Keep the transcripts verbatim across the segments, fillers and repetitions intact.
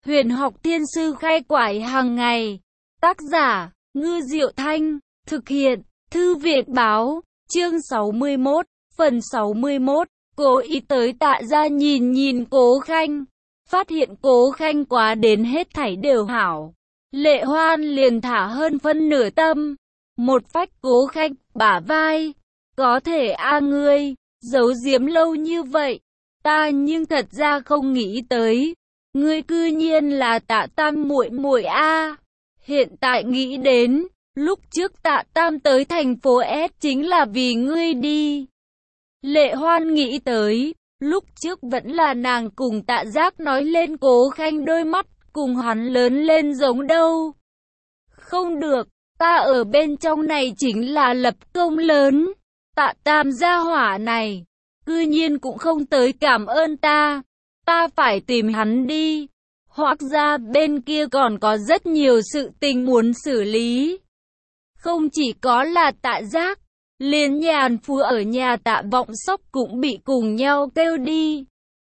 Huyền học thiên sư khai quải hàng ngày. Tác giả, Ngư Diệu Thanh. Thực hiện, Thư viện báo. Chương sáu mươi mốt, phần sáu mươi mốt. Cố ý tới Tạ gia nhìn nhìn Cố Khanh. Phát hiện Cố Khanh quá đến hết thảy đều hảo. Lệ Hoan liền thả hơn phân nửa tâm. Một phách Cố Khanh, bả vai. Có thể a ngươi, giấu giếm lâu như vậy. Ta nhưng thật ra không nghĩ tới. Ngươi cư nhiên là Tạ Tam muội muội a. Hiện tại nghĩ đến, lúc trước Tạ Tam tới thành phố S chính là vì ngươi đi. Lệ Hoan nghĩ tới, lúc trước vẫn là nàng cùng Tạ Giác nói lên Cố Khanh đôi mắt, cùng hắn lớn lên giống đâu. Không được, ta ở bên trong này chính là lập công lớn. Tạ Tam gia hỏa này, cư nhiên cũng không tới cảm ơn ta. Ta phải tìm hắn đi. Hoặc ra bên kia còn có rất nhiều sự tình muốn xử lý. Không chỉ có là Tạ Giác, liền nhàn phu ở nhà Tạ Vọng Sóc cũng bị cùng nhau kêu đi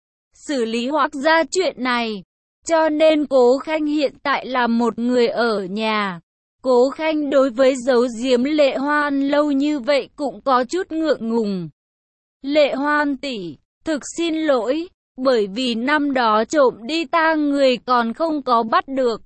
xử lý hoặc ra chuyện này. Cho nên Cố Khanh hiện tại là một người ở nhà. Cố Khanh đối với giấu giếm Lệ Hoan lâu như vậy cũng có chút ngượng ngùng. Lệ Hoan tỷ, thực xin lỗi, bởi vì năm đó trộm đi ta người còn không có bắt được.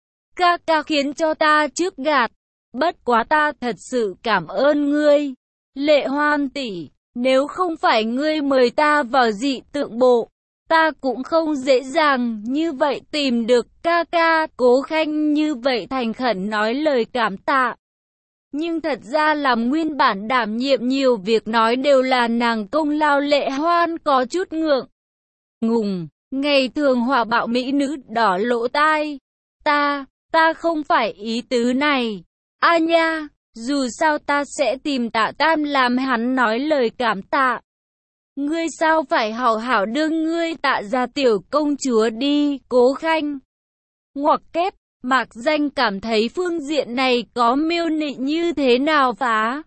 Ca ca khiến cho ta trước gạt, bất quá ta thật sự cảm ơn ngươi. Lệ Hoan tỷ, nếu không phải ngươi mời ta vào dị tượng bộ, ta cũng không dễ dàng như vậy tìm được ca ca. Cố Khanh như vậy thành khẩn nói lời cảm tạ. Nhưng thật ra làm nguyên bản đảm nhiệm nhiều việc nói đều là nàng công lao. Lệ Hoan có chút ngượng ngùng, ngày thường hòa bạo mỹ nữ đỏ lỗ tai. Ta, ta không phải ý tứ này. A nha, dù sao ta sẽ tìm Tạ Tam làm hắn nói lời cảm tạ. Ngươi sao phải hảo hảo đương ngươi Tạ gia tiểu công chúa đi. Cố Khanh ngoặc kép, mạc danh cảm thấy phương diện này có miêu nị như thế nào phá.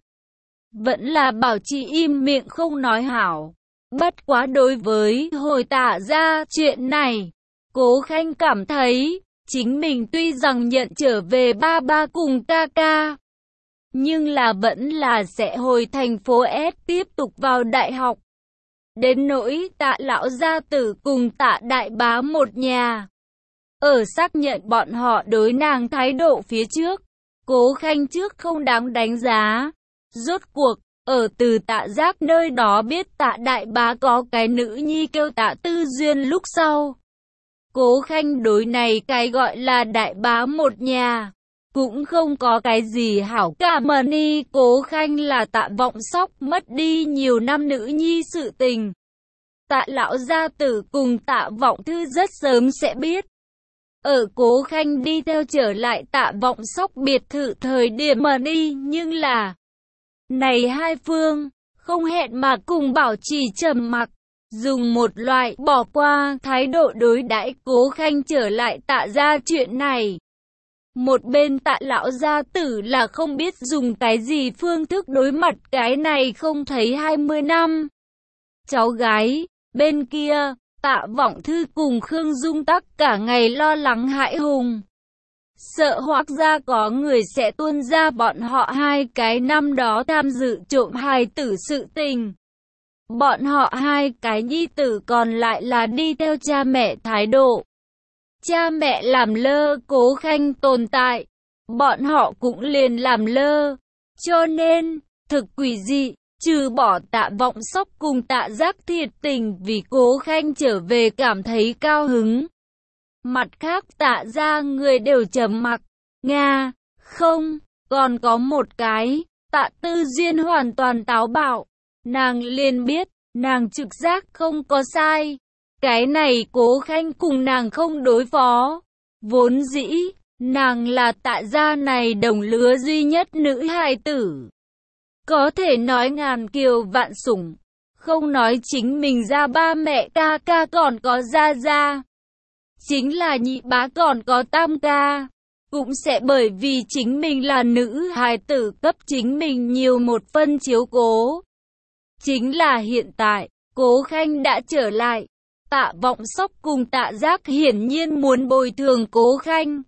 Vẫn là bảo trì im miệng không nói hảo. Bất quá đối với hồi Tạ gia chuyện này, Cố Khanh cảm thấy chính mình tuy rằng nhận trở về ba ba cùng ca ca, nhưng là vẫn là sẽ hồi thành phố S tiếp tục vào đại học. Đến nỗi Tạ lão gia tử cùng Tạ đại bá một nhà, ở xác nhận bọn họ đối nàng thái độ phía trước, Cố Khanh trước không đáng đánh giá. Rốt cuộc, ở từ Tạ Giác nơi đó biết Tạ đại bá có cái nữ nhi kêu Tạ Tư Duyên lúc sau, Cố Khanh đối này cái gọi là đại bá một nhà cũng không có cái gì hảo cảm. Ni Cố Khanh là Tạ Vọng Sóc mất đi nhiều năm nữ nhi sự tình, Tạ lão gia tử cùng Tạ Vọng Thư rất sớm sẽ biết. Ở Cố Khanh đi theo trở lại Tạ Vọng Sóc biệt thự thời điểm Ni, nhưng là này hai phương không hẹn mà cùng bảo trì trầm mặc, dùng một loại bỏ qua thái độ đối đãi Cố Khanh trở lại Tạ gia chuyện này. Một bên Tạ lão gia tử là không biết dùng cái gì phương thức đối mặt cái này không thấy hai mươi năm cháu gái. Bên kia, Tạ Vọng Thư cùng Khương Dung Tắc cả ngày lo lắng hãi hùng, sợ hoặc ra có người sẽ tuôn ra bọn họ hai cái năm đó tham dự trộm hài tử sự tình. Bọn họ hai cái nhi tử còn lại là đi theo cha mẹ thái độ. Cha mẹ làm lơ Cố Khanh tồn tại, bọn họ cũng liền làm lơ. Cho nên, thực quỷ dị, trừ bỏ Tạ Vọng Sóc cùng Tạ Giác thiệt tình vì Cố Khanh trở về cảm thấy cao hứng. Mặt khác Tạ gia người đều trầm mặc. Nga, không, còn có một cái, Tạ Tư Duyên hoàn toàn táo bạo. Nàng liền biết, nàng trực giác không có sai. Cái này Cố Khanh cùng nàng không đối phó. Vốn dĩ, nàng là Tạ gia này đồng lứa duy nhất nữ hài tử. Có thể nói ngàn kiều vạn sủng. Không nói chính mình ra ba mẹ ca ca còn có gia gia. Chính là nhị bá còn có tam ca. Cũng sẽ bởi vì chính mình là nữ hài tử cấp chính mình nhiều một phân chiếu cố. Chính là hiện tại, Cố Khanh đã trở lại. Tạ Vọng Sóc cùng Tạ Giác hiển nhiên muốn bồi thường Cố Khanh.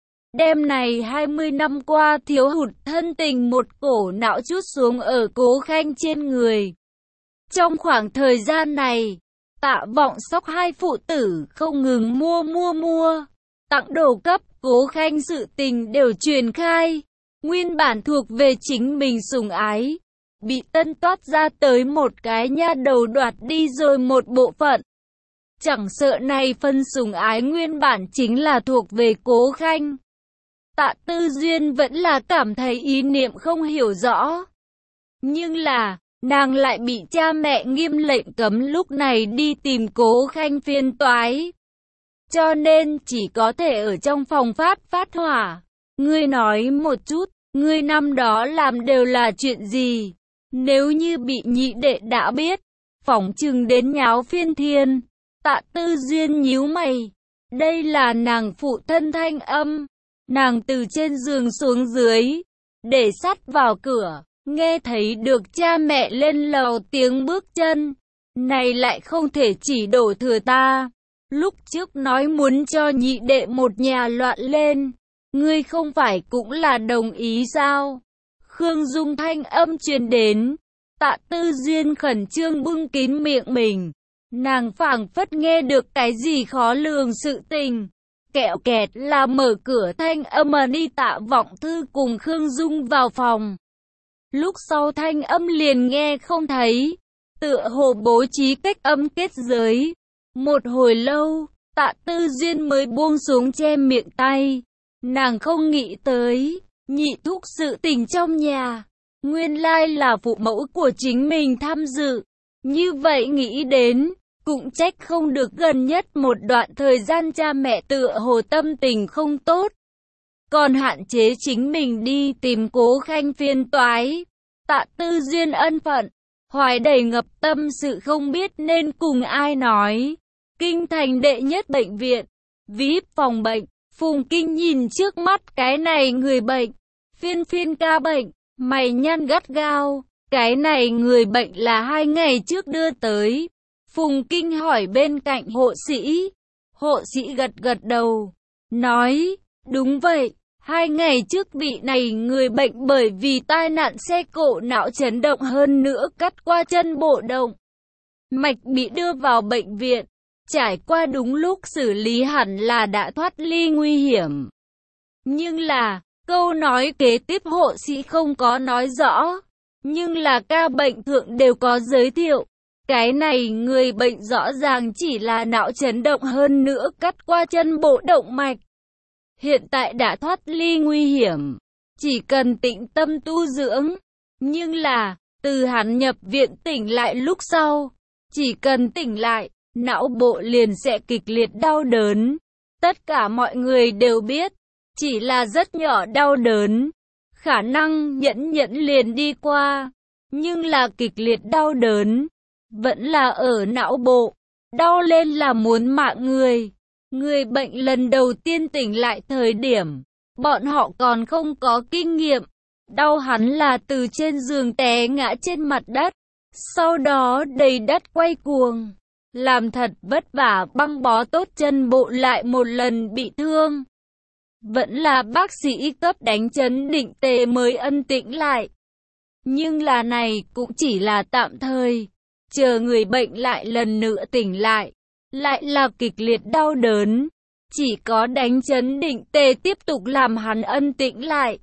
Đêm này hai mươi năm qua thiếu hụt thân tình một cổ não chút xuống ở Cố Khanh trên người. Trong khoảng thời gian này, Tạ Vọng Sóc hai phụ tử không ngừng mua mua mua, tặng đồ cấp Cố Khanh, sự tình đều truyền khai. Nguyên bản thuộc về chính mình sủng ái, bị tân toát ra tới một cái nha đầu đoạt đi rồi một bộ phận. Chẳng sợ này phân sủng ái nguyên bản chính là thuộc về Cố Khanh. Tạ Tư Duyên vẫn là cảm thấy ý niệm không hiểu rõ. Nhưng là, nàng lại bị cha mẹ nghiêm lệnh cấm lúc này đi tìm Cố Khanh phiền toái. Cho nên chỉ có thể ở trong phòng phát phát hỏa. Ngươi nói một chút, ngươi năm đó làm đều là chuyện gì? Nếu như bị nhị đệ đã biết, phỏng chừng đến nháo phiên thiên. Tạ Tư Duyên nhíu mày. Đây là nàng phụ thân thanh âm. Nàng từ trên giường xuống dưới, để sát vào cửa, nghe thấy được cha mẹ lên lầu tiếng bước chân. Này lại không thể chỉ đổ thừa ta. Lúc trước nói muốn cho nhị đệ một nhà loạn lên, ngươi không phải cũng là đồng ý sao? Khương Dung thanh âm truyền đến. Tạ Tư Duyên khẩn trương bưng kín miệng mình. Nàng phảng phất nghe được cái gì khó lường sự tình. Kẹo kẹt là mở cửa thanh âm mà đi. Tạ Vọng Thư cùng Khương Dung vào phòng. Lúc sau thanh âm liền nghe không thấy. Tựa hồ bố trí cách âm kết giới. Một hồi lâu, Tạ Tư Duyên mới buông xuống che miệng tay. Nàng không nghĩ tới, nhị thúc sự tình trong nhà. Nguyên lai là phụ mẫu của chính mình tham dự. Như vậy nghĩ đến, cũng trách không được gần nhất một đoạn thời gian cha mẹ tựa hồ tâm tình không tốt. Còn hạn chế chính mình đi tìm Cố Khanh phiền toái. Tạ Tư Duyên ân phận, hoài đầy ngập tâm sự không biết nên cùng ai nói. Kinh thành đệ nhất bệnh viện, vi ai pi phòng bệnh, Phùng Kinh nhìn trước mắt cái này người bệnh. Phiên phiên ca bệnh, mày nhăn gắt gao. Cái này người bệnh là hai ngày trước đưa tới. Phùng Kinh hỏi bên cạnh hộ sĩ. Hộ sĩ gật gật đầu, nói, đúng vậy, hai ngày trước vị này người bệnh bởi vì tai nạn xe cộ não chấn động hơn nữa cắt qua chân bộ động mạch bị đưa vào bệnh viện. Trải qua đúng lúc xử lý hẳn là đã thoát ly nguy hiểm. Nhưng là, câu nói kế tiếp hộ sĩ không có nói rõ. Nhưng là ca bệnh thượng đều có giới thiệu. Cái này người bệnh rõ ràng chỉ là não chấn động hơn nữa cắt qua chân bộ động mạch. Hiện tại đã thoát ly nguy hiểm. Chỉ cần tĩnh tâm tu dưỡng. Nhưng là, từ hắn nhập viện tỉnh lại lúc sau. Chỉ cần tỉnh lại, não bộ liền sẽ kịch liệt đau đớn. Tất cả mọi người đều biết, chỉ là rất nhỏ đau đớn. Khả năng nhẫn nhẫn liền đi qua. Nhưng là kịch liệt đau đớn, vẫn là ở não bộ. Đau lên là muốn mạng người. Người bệnh lần đầu tiên tỉnh lại thời điểm, bọn họ còn không có kinh nghiệm. Đau hắn là từ trên giường té ngã trên mặt đất. Sau đó đầy đất quay cuồng. Làm thật vất vả băng bó tốt chân bộ lại một lần bị thương. Vẫn là bác sĩ cấp đánh chấn định tề mới ân tĩnh lại. Nhưng là này cũng chỉ là tạm thời. Chờ người bệnh lại lần nữa tỉnh lại. Lại là kịch liệt đau đớn. Chỉ có đánh chấn định tề tiếp tục làm hắn ân tĩnh lại.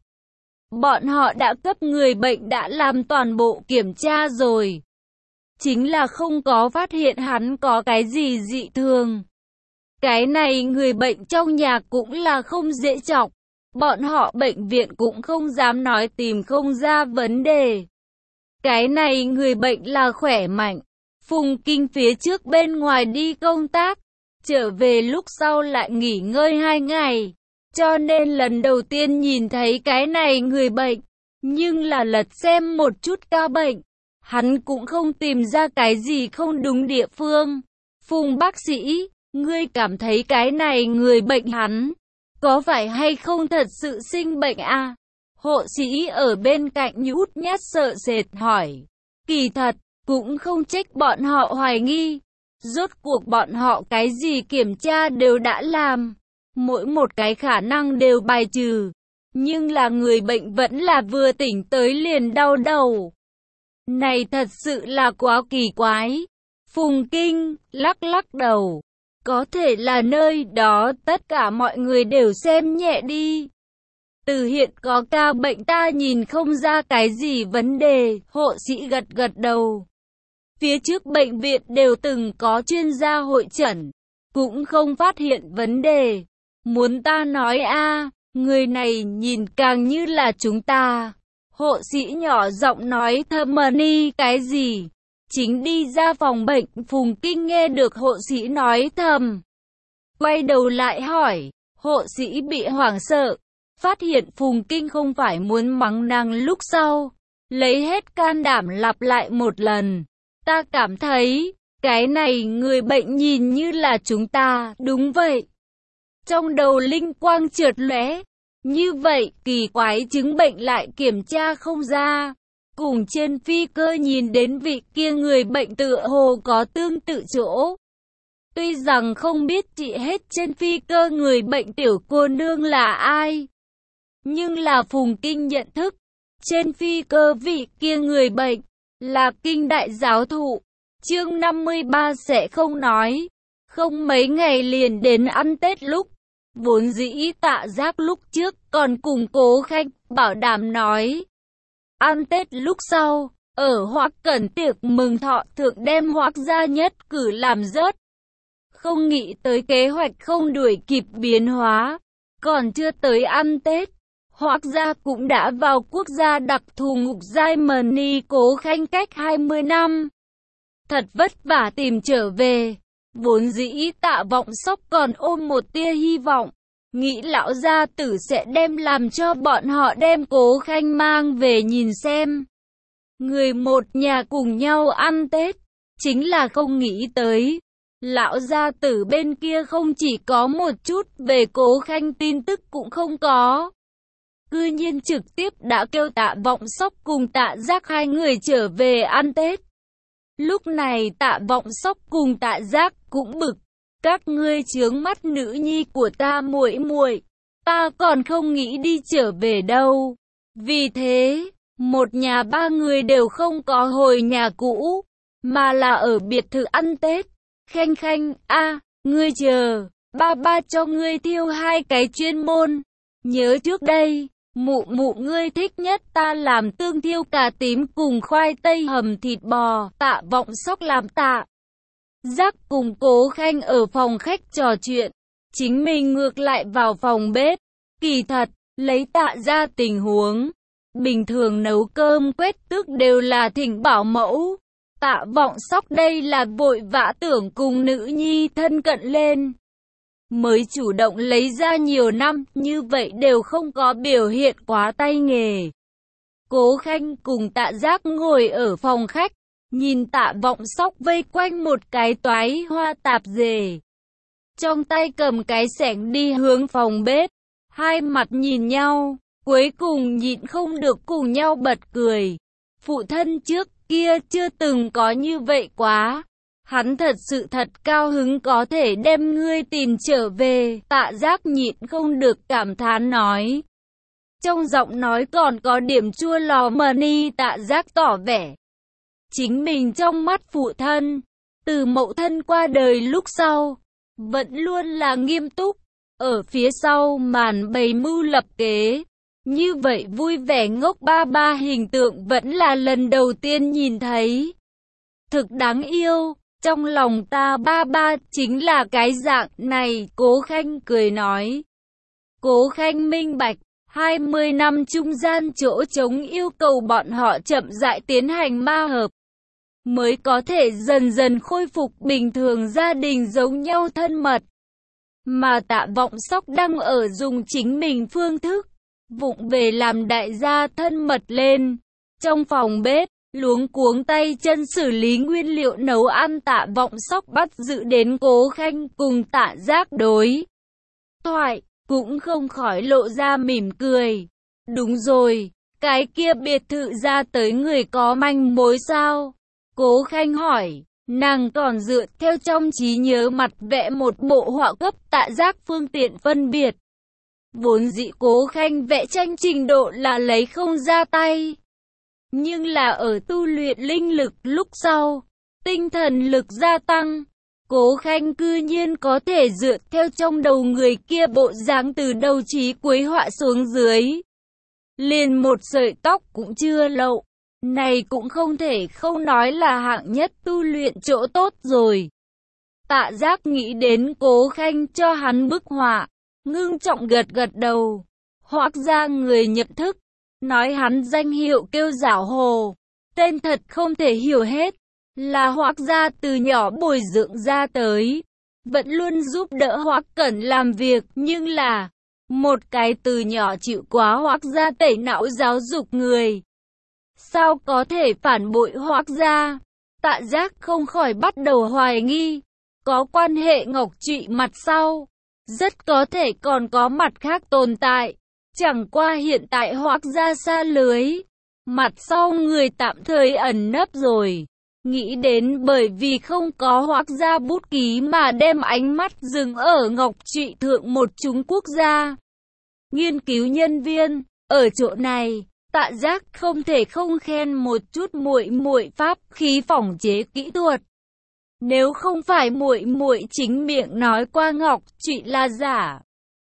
Bọn họ đã cấp người bệnh đã làm toàn bộ kiểm tra rồi. Chính là không có phát hiện hắn có cái gì dị thường. Cái này người bệnh trong nhà cũng là không dễ chọc. Bọn họ bệnh viện cũng không dám nói tìm không ra vấn đề. Cái này người bệnh là khỏe mạnh. Phùng Kinh phía trước bên ngoài đi công tác. Trở về lúc sau lại nghỉ ngơi hai ngày. Cho nên lần đầu tiên nhìn thấy cái này người bệnh. Nhưng là lật xem một chút ca bệnh. Hắn cũng không tìm ra cái gì không đúng địa phương. Phùng bác sĩ, ngươi cảm thấy cái này người bệnh hắn có phải hay không thật sự sinh bệnh à? Hộ sĩ ở bên cạnh nhút nhát sợ sệt hỏi. Kỳ thật, cũng không trách bọn họ hoài nghi. Rốt cuộc bọn họ cái gì kiểm tra đều đã làm, mỗi một cái khả năng đều bài trừ. Nhưng là người bệnh vẫn là vừa tỉnh tới liền đau đầu. Này thật sự là quá kỳ quái. Phùng Kinh lắc lắc đầu. Có thể là nơi đó tất cả mọi người đều xem nhẹ đi. Từ hiện có ca bệnh ta nhìn không ra cái gì vấn đề, hộ sĩ gật gật đầu. Phía trước bệnh viện đều từng có chuyên gia hội chẩn, cũng không phát hiện vấn đề. Muốn ta nói a, người này nhìn càng như là chúng ta. Hộ sĩ nhỏ giọng nói thầm ni cái gì. Chính đi ra phòng bệnh, Phùng Kinh nghe được hộ sĩ nói thầm. Quay đầu lại hỏi, hộ sĩ bị hoảng sợ. Phát hiện Phùng Kinh không phải muốn mắng nàng lúc sau. Lấy hết can đảm lặp lại một lần. Ta cảm thấy, cái này người bệnh nhìn như là chúng ta, đúng vậy. Trong đầu linh quang chợt lóe. Như vậy, kỳ quái chứng bệnh lại kiểm tra không ra. Cùng trên phi cơ nhìn đến vị kia người bệnh tựa hồ có tương tự chỗ. Tuy rằng không biết chị hết trên phi cơ người bệnh tiểu cô nương là ai. Nhưng là Phùng Kinh nhận thức. Trên phi cơ vị kia người bệnh là Kinh đại giáo thụ. Chương năm mươi ba sẽ không nói. Không mấy ngày liền đến ăn Tết lúc. Vốn dĩ Tạ Giác lúc trước còn cùng Cố Khanh bảo đảm nói. Ăn Tết lúc sau, ở Hoắc Cẩn tiệc mừng thọ thượng đem Hoắc gia nhất cử làm rớt. Không nghĩ tới kế hoạch không đuổi kịp biến hóa. Còn chưa tới ăn Tết, Hoắc gia cũng đã vào quốc gia đặc thù ngục giai Mani Cố Khanh cách hai mươi năm. Thật vất vả tìm trở về. Vốn dĩ Tạ Vọng Sóc còn ôm một tia hy vọng. Nghĩ lão gia tử sẽ đem làm cho bọn họ đem Cố Khanh mang về nhìn xem. Người một nhà cùng nhau ăn Tết. Chính là không nghĩ tới. Lão gia tử bên kia không chỉ có một chút về Cố Khanh tin tức cũng không có. Cư nhiên trực tiếp đã kêu Tạ Vọng Sóc cùng Tạ Giác hai người trở về ăn Tết. Lúc này Tạ Vọng Sóc cùng Tạ Giác cũng bực. Các ngươi chướng mắt nữ nhi của ta muội muội, ta còn không nghĩ đi trở về đâu. Vì thế, một nhà ba người đều không có hồi nhà cũ, mà là ở biệt thự ăn Tết. Khanh Khanh, a, ngươi chờ, ba ba cho ngươi thiêu hai cái chuyên môn. Nhớ trước đây, mụ mụ ngươi thích nhất ta làm tương thiêu cà tím cùng khoai tây hầm thịt bò, Tạ Vọng Sóc làm Tạ Giác cùng Cố Khanh ở phòng khách trò chuyện, chính mình ngược lại vào phòng bếp. Kỳ thật, lấy Tạ ra tình huống, bình thường nấu cơm quét tước đều là thỉnh bảo mẫu. Tạ Vọng Sóc đây là vội vã tưởng cùng nữ nhi thân cận lên. Mới chủ động lấy ra nhiều năm, như vậy đều không có biểu hiện quá tay nghề. Cố Khanh cùng Tạ Giác ngồi ở phòng khách, nhìn Tạ Vọng Sóc vây quanh một cái toái hoa tạp dề. Trong tay cầm cái xẻng đi hướng phòng bếp, hai mặt nhìn nhau, cuối cùng nhịn không được cùng nhau bật cười. Phụ thân trước kia chưa từng có như vậy quá. Hắn thật sự thật cao hứng có thể đem ngươi tìm trở về. Tạ Giác nhịn không được cảm thán nói. Trong giọng nói còn có điểm chua lò mờ ni. Tạ Giác tỏ vẻ chính mình trong mắt phụ thân, từ mẫu thân qua đời lúc sau, vẫn luôn là nghiêm túc, ở phía sau màn bày mưu lập kế. Như vậy vui vẻ ngốc ba ba hình tượng vẫn là lần đầu tiên nhìn thấy. Thực đáng yêu, trong lòng ta ba ba chính là cái dạng này, Cố Khanh cười nói. Cố Khanh minh bạch, hai mươi năm trung gian chỗ trống yêu cầu bọn họ chậm rãi tiến hành ma hợp, mới có thể dần dần khôi phục bình thường gia đình giống nhau thân mật. Mà Tạ Vọng Sóc đang ở dùng chính mình phương thức, vụng về làm đại gia thân mật lên. Trong phòng bếp, luống cuống tay chân xử lý nguyên liệu nấu ăn, Tạ Vọng Sóc bắt giữ đến Cố Khanh cùng Tạ Giác đối thoại, cũng không khỏi lộ ra mỉm cười. Đúng rồi, cái kia biệt thự ra tới người có manh mối sao? Cố Khanh hỏi. Nàng còn dựa theo trong trí nhớ mặt vẽ một bộ họa cấp Tạ Giác phương tiện phân biệt. Vốn dĩ Cố Khanh vẽ tranh trình độ là lấy không ra tay. Nhưng là ở tu luyện linh lực lúc sau, tinh thần lực gia tăng, Cố Khanh cư nhiên có thể dựa theo trong đầu người kia bộ dáng từ đầu chí cuối họa xuống dưới. Liền một sợi tóc cũng chưa lộ. Này cũng không thể không nói là hạng nhất tu luyện chỗ tốt rồi. Tạ Giác nghĩ đến Cố Khanh cho hắn bức họa, ngưng trọng gật gật đầu. Hoác ra người nhận thức, nói hắn danh hiệu kêu Giảo Hồ, tên thật không thể hiểu hết, là Hoác gia từ nhỏ bồi dưỡng ra tới, vẫn luôn giúp đỡ Hoác Cẩn làm việc, nhưng là một cái từ nhỏ chịu quá Hoác gia tẩy não giáo dục người. Sao có thể phản bội Hoác gia? Tạ Giác không khỏi bắt đầu hoài nghi, có quan hệ Ngọc Trụy mặt sau, rất có thể còn có mặt khác tồn tại. Chẳng qua hiện tại Hoác gia xa lưới, mặt sau người tạm thời ẩn nấp rồi. Nghĩ đến bởi vì không có Hoác gia bút ký mà đem ánh mắt dừng ở Ngọc Trụy thượng một chúng quốc gia. Nghiên cứu nhân viên, ở chỗ này, Tạ Giác không thể không khen một chút muội muội pháp khí phỏng chế kỹ thuật. Nếu không phải muội muội chính miệng nói qua Ngọc Trụy là giả,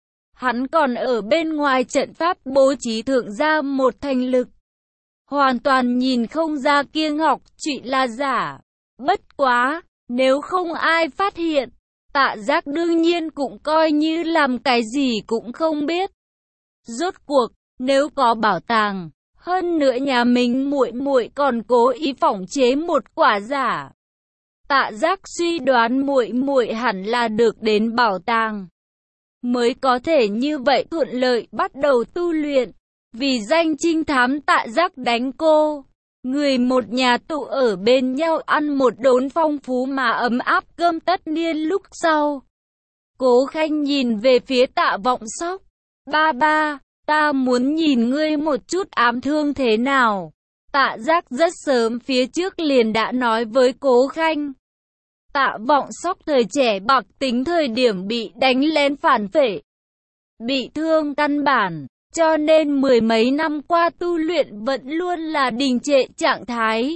hắn còn ở bên ngoài trận pháp bố trí thượng ra một thành lực, hoàn toàn nhìn không ra kia Ngọc Trụy là giả. Bất quá, nếu không ai phát hiện, Tạ Giác đương nhiên cũng coi như làm cái gì cũng không biết. Rốt cuộc, nếu có bảo tàng, hơn nữa nhà mình muội muội còn cố ý phỏng chế một quả giả, Tạ Giác suy đoán muội muội hẳn là được đến bảo tàng, mới có thể như vậy thuận lợi bắt đầu tu luyện. Vì danh trinh thám Tạ Giác đánh cô, người một nhà tụ ở bên nhau ăn một đốn phong phú mà ấm áp cơm tất niên lúc sau. Cố Khanh nhìn về phía Tạ Vọng Sóc, ba ba, ta muốn nhìn ngươi một chút ám thương thế nào. Tạ Giác rất sớm phía trước liền đã nói với Cố Khanh. Tạ Vọng Sóc thời trẻ bạc tính thời điểm bị đánh lén phản phệ, bị thương căn bản, cho nên mười mấy năm qua tu luyện vẫn luôn là đình trệ trạng thái.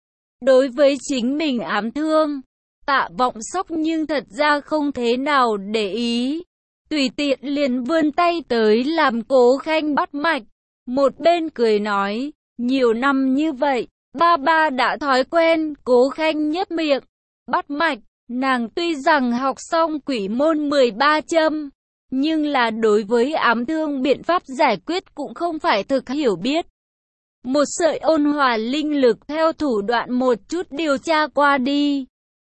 Đối với chính mình ám thương, Tạ Vọng Sóc nhưng thật ra không thế nào để ý, tùy tiện liền vươn tay tới làm Cố Khanh bắt mạch, một bên cười nói, nhiều năm như vậy, ba ba đã thói quen. Cố Khanh nhếch miệng, bắt mạch, nàng tuy rằng học xong quỷ môn mười ba châm, nhưng là đối với ám thương biện pháp giải quyết cũng không phải thực hiểu biết. Một sợi ôn hòa linh lực theo thủ đoạn một chút điều tra qua đi.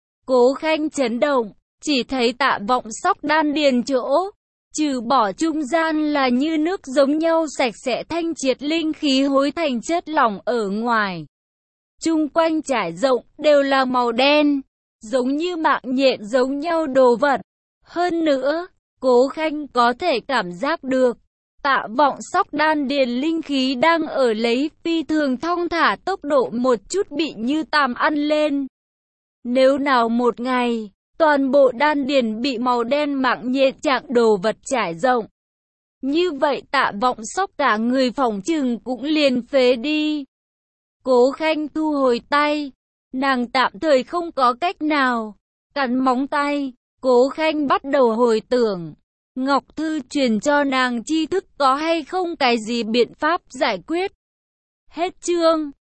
Cố Khanh chấn động, chỉ thấy Tạ Vọng Sóc đan điền chỗ, trừ bỏ trung gian là như nước giống nhau sạch sẽ thanh triệt linh khí hối thành chất lỏng ở ngoài. Chung quanh trải rộng đều là màu đen, giống như mạng nhện giống nhau đồ vật. Hơn nữa, Cố Khanh có thể cảm giác được, Tạ Vọng Sóc đan điền linh khí đang ở lấy phi thường thong thả tốc độ một chút bị như tàm ăn lên. Nếu nào một ngày, toàn bộ đan điền bị màu đen mạng nhện trạng đồ vật trải rộng, như vậy Tạ Vọng Sóc cả người phỏng chừng cũng liền phế đi. Cố Khanh thu hồi tay, nàng tạm thời không có cách nào, cắn móng tay. Cố Khanh bắt đầu hồi tưởng, Ngọc Thư truyền cho nàng tri thức có hay không cái gì biện pháp giải quyết. Hết chương.